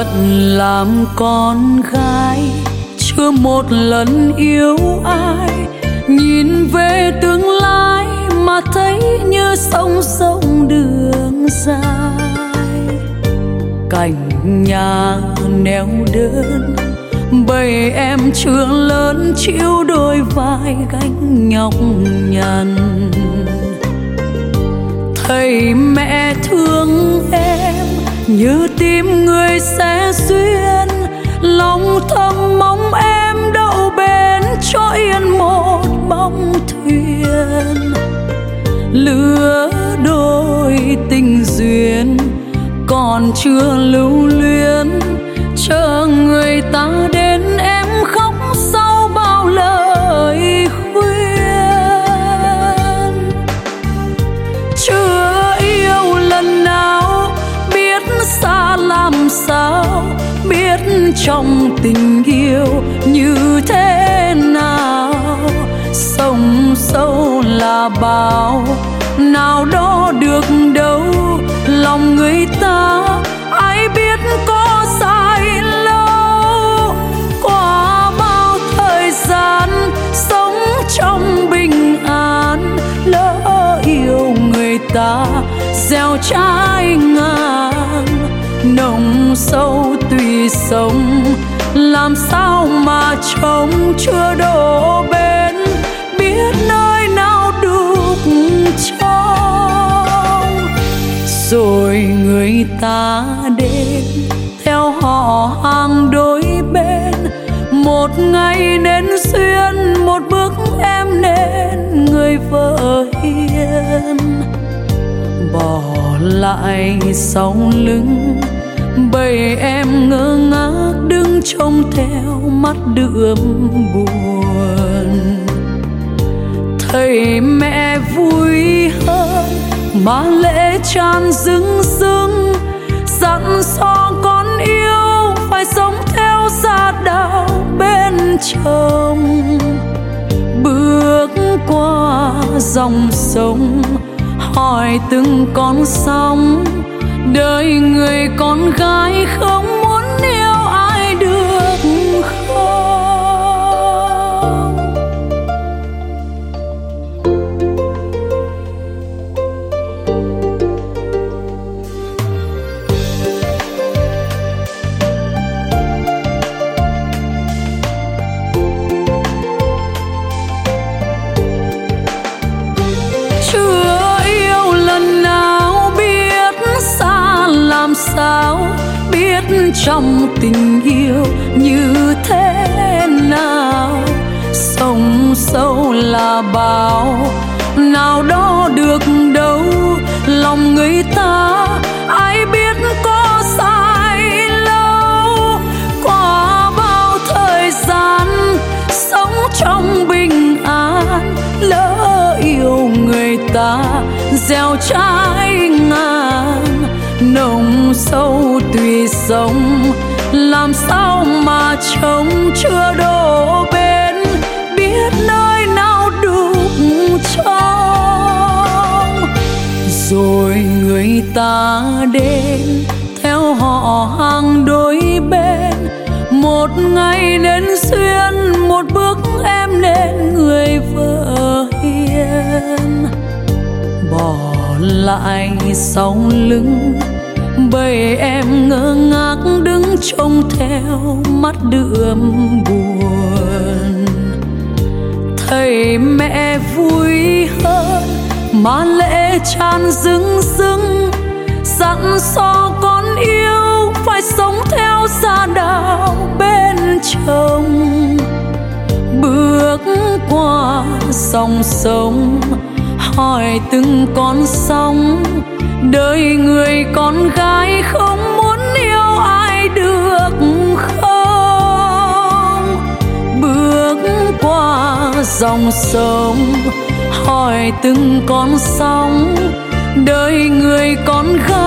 phận làm con gái, chưa một lần yêu ai, nhìn về tương lai mà thấy như sông sông đường dài. Cảnh nhà neo đơn, bầy em chưa lớn chịu đôi vai gánh nhọc nhằn. Thầy mẹ thương em như tim người sẽ duyên, lòng thầm mong em đậu bến cho yên một bóng thuyền. Lứa đôi tình duyên còn chưa lưu luyến, chờ người ta đến em khóc sau bao lời khuyên. Chưa yêu lần nào biết xa làm sao, biết trong tình yêu như thế nào. Sông sâu là bao, nào đo được đâu lòng người ta, ai biết có dài lâu. Qua bao thời gian sống trong bình an, lỡ yêu người ta gieo trái ngang. Nồng sâu tùy sông, làm sao mà trông chưa đổ bên, biết nơi nào đục trong. Rồi người ta đến theo họ hàng đôi bên, một ngày nên duyên, một bước em nên người vợ hiền. Bỏ lại sau lưng bầy em ngơ ngác đứng trông theo mắt đượm buồn. Thầy mẹ vui hơn mà lễ tràn rưng rưng, dặn dò con yêu phải sống theo gia đạo bên chồng. Bước qua dòng sông hỏi từng con sóng, đời người con gái không muốn yêu ai được không? Chưa yêu lần nào biết xa làm sao, biết trong tình yêu như thế nào. Sông sâu là bao, nào đo được đâu lòng người ta, ai biết có dài lâu. Qua bao thời gian sống trong bình an, lỡ yêu người ta gieo trái ngang. Nồng sâu tùy sông, làm sao mà trông chưa đổ bên, biết nơi nào đục trong. Rồi người ta đến theo họ hàng đôi bên, một ngày nên duyên, một bước em nên người vợ hiền. Bỏ lại sau lưng bầy em ngơ ngác đứng trông theo mắt đượm buồn. Thầy mẹ vui hơn mà lễ tràn rưng rưng, dặn dò con yêu phải sống theo gia đạo bên chồng. Bước qua dòng sông hỏi từng con sóng, đời người con gái không muốn yêu ai được không? Bước qua dòng sông hỏi từng con sóng, đời người con gái